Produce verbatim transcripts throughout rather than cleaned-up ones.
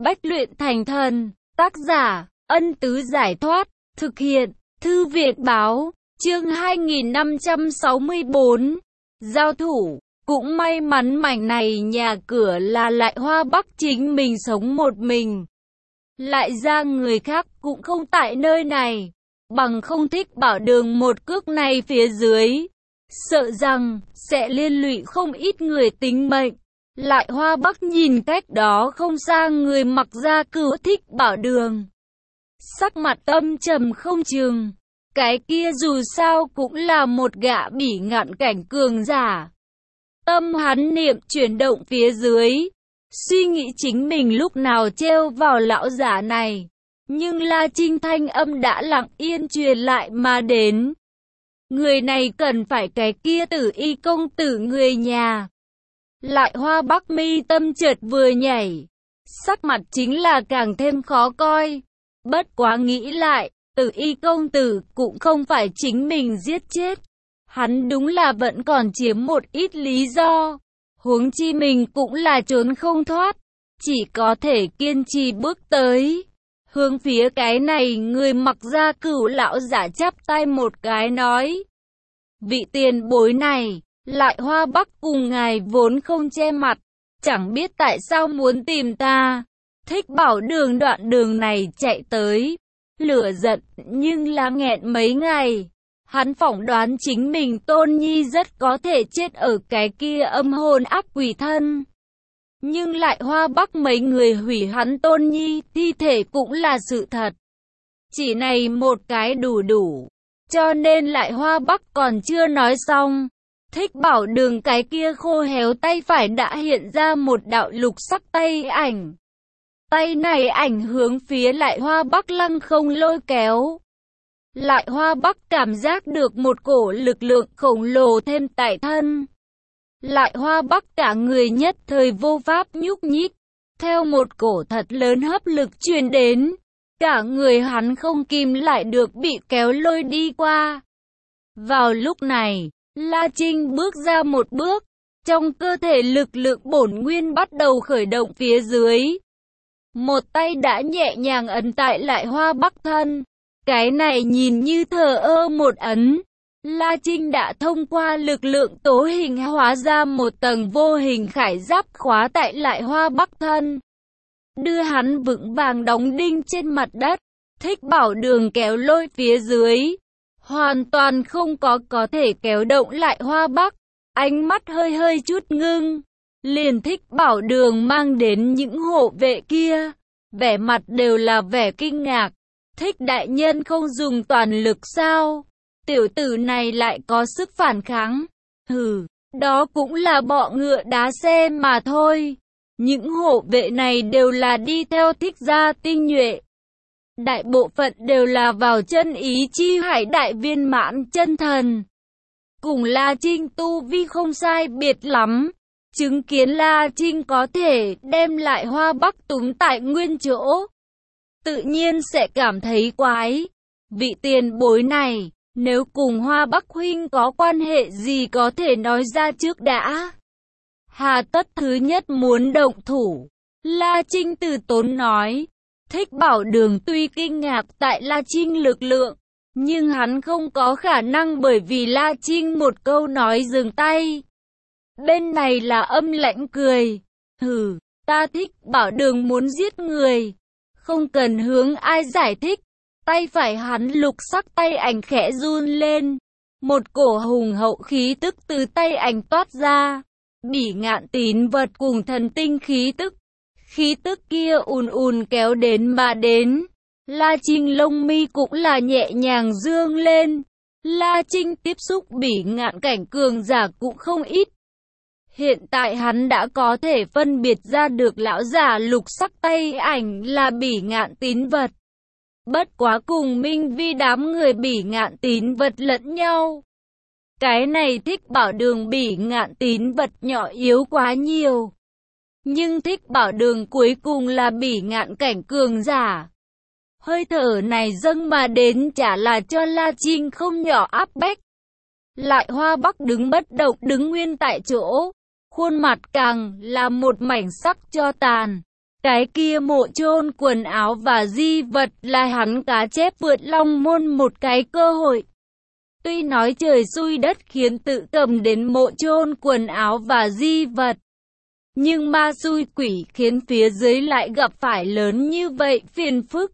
Bách luyện thành thần, tác giả, Ân Tứ Giải Thoát, thực hiện, Thư Viện Báo, chương hai nghìn năm trăm sáu mươi bốn, giao thủ. Cũng may mắn mảnh này nhà cửa là Lại Hoa Bắc chính mình sống một mình. Lại ra người khác cũng không tại nơi này, bằng không Thích Bảo Đường một cước này phía dưới, sợ rằng sẽ liên lụy không ít người tính mệnh. Lại Hoa Bắc nhìn cách đó không xa người mặc da cừu Thích Bảo Đường, sắc mặt âm trầm không chừng. Cái kia dù sao cũng là một gã bỉ ngạn cảnh cường giả. Tâm hắn niệm chuyển động phía dưới, suy nghĩ chính mình lúc nào trêu vào lão giả này. Nhưng La Trinh thanh âm đã lặng yên truyền lại mà đến. Người này cần phải cái kia Tử Y công tử người nhà. Lại Hoa Bắc mi tâm chợt vừa nhảy, sắc mặt chính là càng thêm khó coi. Bất quá nghĩ lại, Tử Y công tử cũng không phải chính mình giết chết. Hắn đúng là vẫn còn chiếm một ít lý do. Huống chi mình cũng là trốn không thoát, chỉ có thể kiên trì bước tới. Hướng phía cái này người mặc da cừu lão giả chắp tay một cái nói: vị tiền bối này, Lại Hoa Bắc cùng ngài vốn không che mặt, chẳng biết tại sao muốn tìm ta. Thích Bảo Đường đoạn đường này chạy tới, lửa giận nhưng là nghẹn mấy ngày. Hắn phỏng đoán chính mình Tôn Nhi rất có thể chết ở cái kia âm hồn ác quỷ thân. Nhưng Lại Hoa Bắc mấy người hủy hắn Tôn Nhi thi thể cũng là sự thật. Chỉ này một cái đủ đủ. Cho nên Lại Hoa Bắc còn chưa nói xong, Thích Bảo Đường cái kia khô héo tay phải đã hiện ra một đạo lục sắc tay ảnh. Tay này ảnh hướng phía Lại Hoa Bắc lăng không lôi kéo. Lại Hoa Bắc cảm giác được một cổ lực lượng khổng lồ thêm tại thân. Lại Hoa Bắc cả người nhất thời vô pháp nhúc nhích, theo một cổ thật lớn hấp lực truyền đến, cả người hắn không kìm lại được bị kéo lôi đi qua. Vào lúc này, La Trinh bước ra một bước, trong cơ thể lực lượng bổn nguyên bắt đầu khởi động phía dưới. Một tay đã nhẹ nhàng ấn tại Lại Hoa Bắc thân. Cái này nhìn như thờ ơ một ấn, La Trinh đã thông qua lực lượng tố hình hóa ra một tầng vô hình khải giáp khóa tại Lại Hoa Bắc thân, đưa hắn vững vàng đóng đinh trên mặt đất. Thích Bảo Đường kéo lôi phía dưới, hoàn toàn không có có thể kéo động Lại Hoa Bắc. Ánh mắt hơi hơi chút ngưng, liền Thích Bảo Đường mang đến những hộ vệ kia, vẻ mặt đều là vẻ kinh ngạc. Thích đại nhân không dùng toàn lực sao? Tiểu tử này lại có sức phản kháng. Hừ, đó cũng là bọ ngựa đá xe mà thôi. Những hộ vệ này đều là đi theo Thích gia tinh nhuệ. Đại bộ phận đều là vào chân ý chi hải đại viên mãn chân thần. Cùng La Trinh tu vi không sai biệt lắm. Chứng kiến La Trinh có thể đem Lại Hoa Bắc túm tại nguyên chỗ, tự nhiên sẽ cảm thấy quái. Vị tiền bối này, nếu cùng Hoa Bắc huynh có quan hệ gì có thể nói ra trước đã. Hà tất thứ nhất muốn động thủ. La Trinh từ tốn nói. Thích Bảo Đường tuy kinh ngạc tại La Trinh lực lượng, nhưng hắn không có khả năng bởi vì La Trinh một câu nói dừng tay. Bên này là âm lãnh cười. Hừ, ta Thích Bảo Đường muốn giết người, không cần hướng ai giải thích. Tay phải hắn lục sắc tay ảnh khẽ run lên, một cổ hùng hậu khí tức từ tay ảnh toát ra. Bỉ ngạn tín vật cùng thần tinh khí tức, khí tức kia ùn ùn kéo đến mà đến. La Trinh lông mi cũng là nhẹ nhàng dương lên. La Trinh tiếp xúc bỉ ngạn cảnh cường giả cũng không ít. Hiện tại hắn đã có thể phân biệt ra được lão giả lục sắc tay ảnh là bỉ ngạn tín vật. Bất quá cùng Minh Vi đám người bỉ ngạn tín vật lẫn nhau. Cái này Thích Bảo Đường bỉ ngạn tín vật nhỏ yếu quá nhiều. Nhưng Thích Bảo Đường cuối cùng là bỉ ngạn cảnh cường giả. Hơi thở này dâng mà đến chả là cho La Trinh không nhỏ áp bách. Lại Hoa Bắc đứng bất động đứng nguyên tại chỗ, khuôn mặt càng là một mảnh sắc cho tàn. Cái kia mộ chôn quần áo và di vật là hắn cá chép vượt long môn một cái cơ hội. Tuy nói trời xui đất khiến tự cầm đến mộ chôn quần áo và di vật, nhưng ma xui quỷ khiến phía dưới lại gặp phải lớn như vậy phiền phức.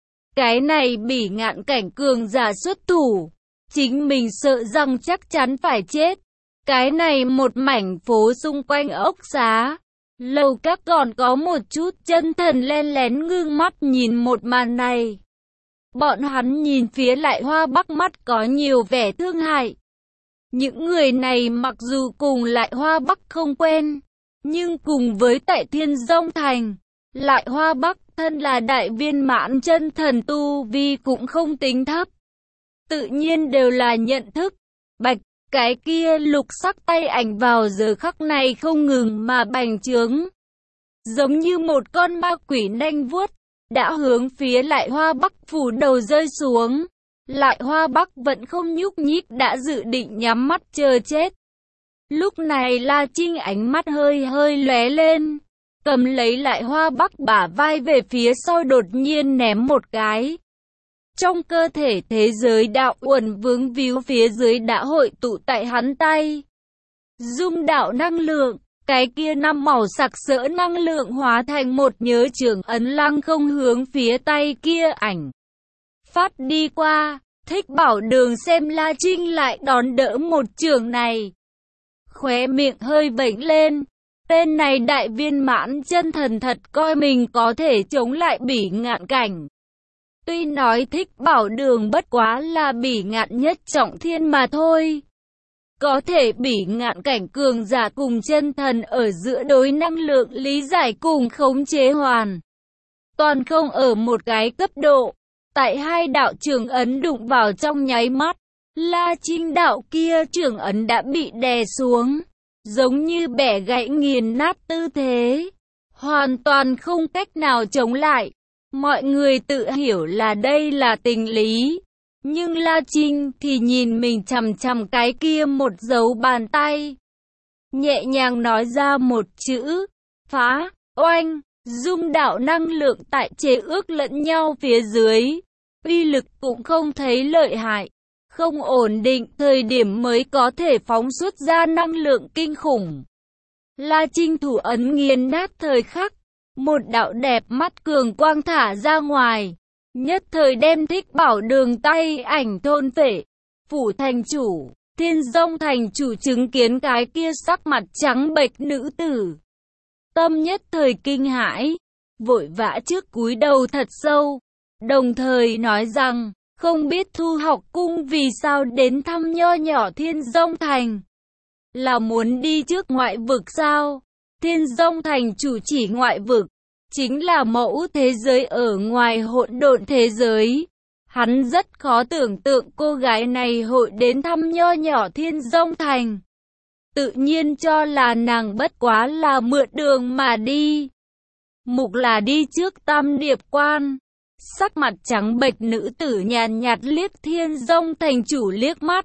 Cái này Bỉ Ngạn cảnh cường giả xuất thủ, chính mình sợ rằng chắc chắn phải chết. Cái này một mảnh phố xung quanh ốc xá, lầu các còn có một chút chân thần len lén ngưng mắt nhìn một màn này. Bọn hắn nhìn phía Lại Hoa Bắc mắt có nhiều vẻ thương hại. Những người này mặc dù cùng Lại Hoa Bắc không quen, nhưng cùng với tại Thiên Dông Thành, Lại Hoa Bắc thân là đại viên mãn chân thần tu vi cũng không tính thấp. Tự nhiên đều là nhận thức. Bạch, cái kia lục sắc tay ảnh vào giờ khắc này không ngừng mà bành trướng. Giống như một con ma quỷ nanh vuốt, đã hướng phía Lại Hoa Bắc phủ đầu rơi xuống. Lại Hoa Bắc vẫn không nhúc nhích đã dự định nhắm mắt chờ chết. Lúc này La Trinh ánh mắt hơi hơi lóe lên, cầm lấy Lại Hoa Bắc bả vai về phía sau đột nhiên ném một cái. Trong cơ thể thế giới đạo uẩn vướng víu phía dưới đã hội tụ tại hắn tay. Dung đạo năng lượng, cái kia năm màu sặc sỡ năng lượng hóa thành một nhớ trường ấn lăng không hướng phía tay kia ảnh. Phát đi qua, Thích Bảo Đường xem La Trinh lại đón đỡ một trường này. Khóe miệng hơi vểnh lên, tên này đại viên mãn chân thần thật coi mình có thể chống lại Bỉ Ngạn cảnh. Tuy nói Thích Bảo Đường bất quá là Bỉ Ngạn nhất trọng thiên mà thôi. Có thể Bỉ Ngạn cảnh cường giả cùng chân thần ở giữa đối năng lượng lý giải cùng khống chế hoàn toàn không ở một cái cấp độ. Tại hai đạo trường ấn đụng vào trong nháy mắt, La Trinh đạo kia trường ấn đã bị đè xuống, giống như bẻ gãy nghiền nát tư thế, hoàn toàn không cách nào chống lại. Mọi người tự hiểu là đây là tình lý, nhưng La Trinh thì nhìn mình chằm chằm cái kia một dấu bàn tay, nhẹ nhàng nói ra một chữ, phá, oanh. Dung đạo năng lượng tại chế ước lẫn nhau phía dưới, uy lực cũng không thấy lợi hại, không ổn định thời điểm mới có thể phóng xuất ra năng lượng kinh khủng. La Trinh thủ ấn nghiền nát thời khắc, một đạo đẹp mắt cường quang thả ra ngoài, nhất thời đem Thích Bảo Đường tay ảnh thôn phệ. Phủ thành chủ, Thiên Dông thành chủ chứng kiến cái kia sắc mặt trắng bệch nữ tử, tâm nhất thời kinh hãi, vội vã trước cúi đầu thật sâu, đồng thời nói rằng, không biết Thu Học Cung vì sao đến thăm nho nhỏ Thiên Dông thành. Là muốn đi trước ngoại vực sao? Thiên Dông thành chủ chỉ ngoại vực, chính là mẫu thế giới ở ngoài hỗn độn thế giới. Hắn rất khó tưởng tượng cô gái này hội đến thăm nho nhỏ Thiên Dông thành. Tự nhiên cho là nàng bất quá là mượn đường mà đi. Mục là đi trước Tam Điệp Quan. Sắc mặt trắng bệch nữ tử nhàn nhạt liếc Thiên Dông thành chủ liếc mắt.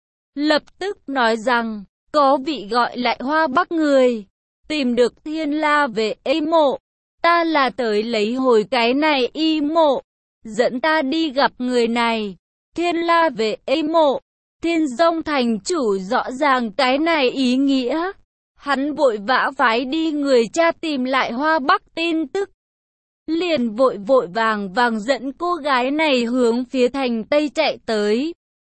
Lập tức nói rằng, có vị gọi Lại Hoa Bắc người, tìm được Thiên La về y mộ. Ta là tới lấy hồi cái này y mộ, dẫn ta đi gặp người này. Thiên La về y mộ. Thiên Dông thành chủ rõ ràng cái này ý nghĩa. Hắn vội vã phái đi người cha tìm Lại Hoa Bắc tin tức. Liền vội vội vàng vàng dẫn cô gái này hướng phía thành Tây chạy tới.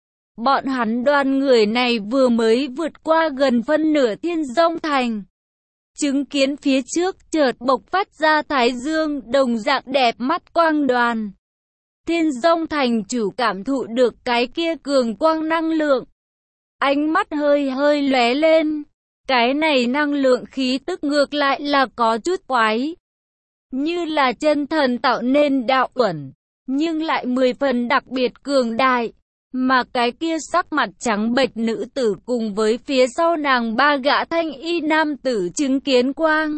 Bọn hắn đoàn người này vừa mới vượt qua gần phân nửa Thiên Dông thành. Chứng kiến phía trước chợt bộc phát ra thái dương đồng dạng đẹp mắt quang đoàn. Thiên Dông thành chủ cảm thụ được cái kia cường quang năng lượng. Ánh mắt hơi hơi lóe lên. Cái này năng lượng khí tức ngược lại là có chút quái. Như là chân thần tạo nên đạo uẩn, nhưng lại mười phần đặc biệt cường đại. Mà cái kia sắc mặt trắng bệch nữ tử cùng với phía sau nàng ba gã thanh y nam tử chứng kiến quang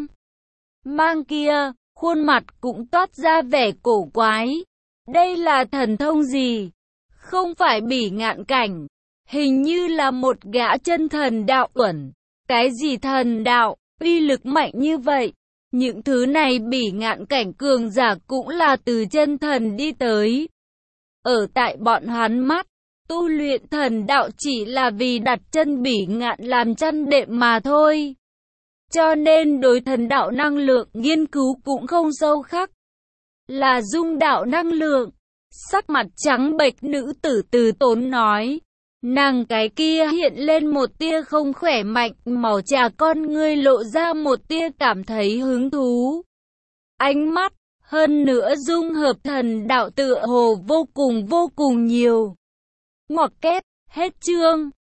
mang kia, khuôn mặt cũng toát ra vẻ cổ quái. Đây là thần thông gì? Không phải Bỉ Ngạn cảnh, hình như là một gã chân thần đạo uẩn. Cái gì thần đạo, uy lực mạnh như vậy? Những thứ này bỉ ngạn cảnh cường giả cũng là từ chân thần đi tới. Ở tại bọn hắn mắt, tu luyện thần đạo chỉ là vì đặt chân bỉ ngạn làm chân đệm mà thôi. Cho nên đối thần đạo năng lượng nghiên cứu cũng không sâu khắc. Là dung đạo năng lượng. Sắc mặt trắng bệch nữ tử từ tốn nói. Nàng cái kia hiện lên một tia không khỏe mạnh, màu trà con ngươi lộ ra một tia cảm thấy hứng thú. Ánh mắt, hơn nữa dung hợp thần đạo tựa hồ vô cùng vô cùng nhiều. Ngoặc kép, hết chương.